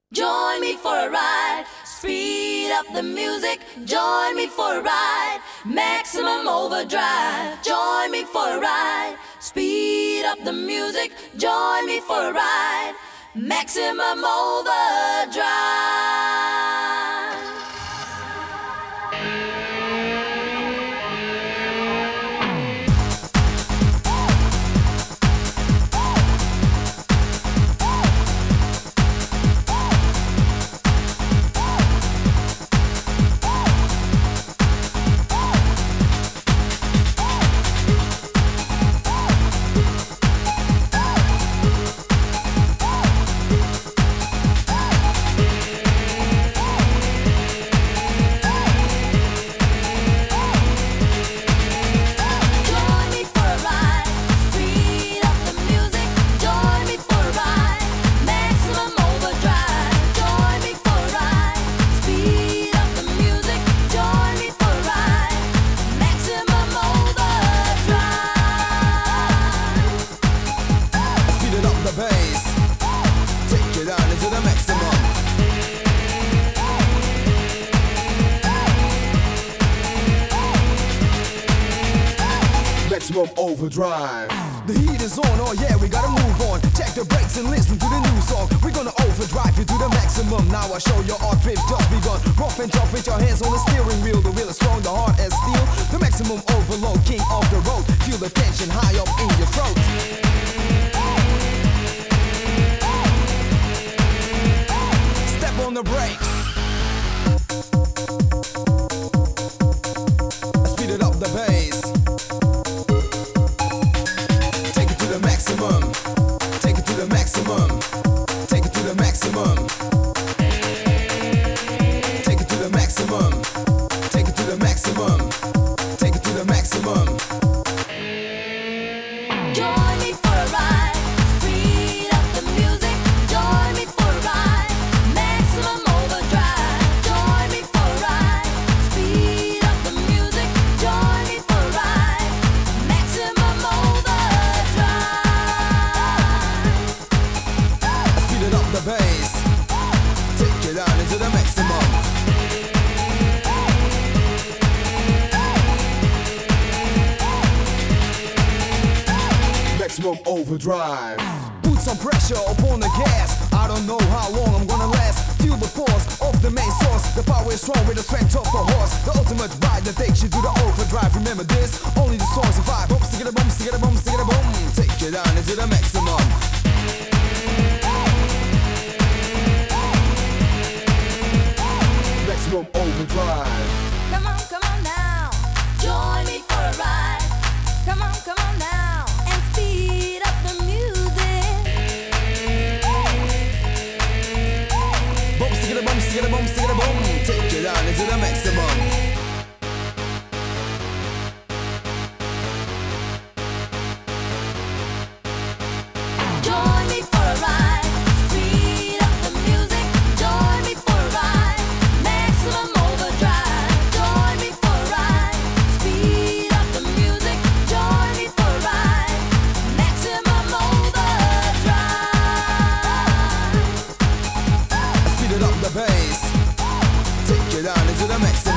Join me for a ride. Speed up the music. Join me for a ride. Maximum overdrive. Join me for a ride. Speed up the music. Join me for a ride. Maximum overdrive. Maximum overdrive. The heat is on, oh yeah, we gotta move on. Check the brakes and listen to the new song. We're gonna overdrive you to the maximum. Now I show you our trip just begun. Rough and tough with your hands on the steering wheel. The wheel is strong, the heart as steel. The maximum overload, king of the road. Feel the tension high up in your throat. Step on the brakes. Speed it up the bass. Take it to the maximum. Take it to the maximum. Take it to the maximum. Take it to the maximum. Take it to the maximum. Take it to the maximum. Join me for a ride. Speed up the music. Join me for a ride. Maximum overdrive. Join me for a ride. Speed up the music. Join me for a ride. Maximum overdrive. Speed it up the bass. Take it down into the maximum. Maximum overdrive. Put some pressure upon the gas. I don't know how long I'm gonna last. Feel the force of the main source. The power is strong with the strength of the horse. The ultimate ride that takes you to the overdrive. Remember this, only the songs survive. Boom, stick it a boom, stick it a boom, stick it a boom. Take it down into the maximum. Maximum overdrive. Come on now. Join me for a ride. Come on now. And speed up the music. Boom, stick it a boom, stick it a boom, stick it a boom. Take it down into the maximum. Join me for a ride. Speed up the music. Join me for a ride. Maximum overdrive. Join me for a ride. Speed up the music. Join me for a ride. Maximum overdrive. Speed it up the bass. Take it down into the maximum.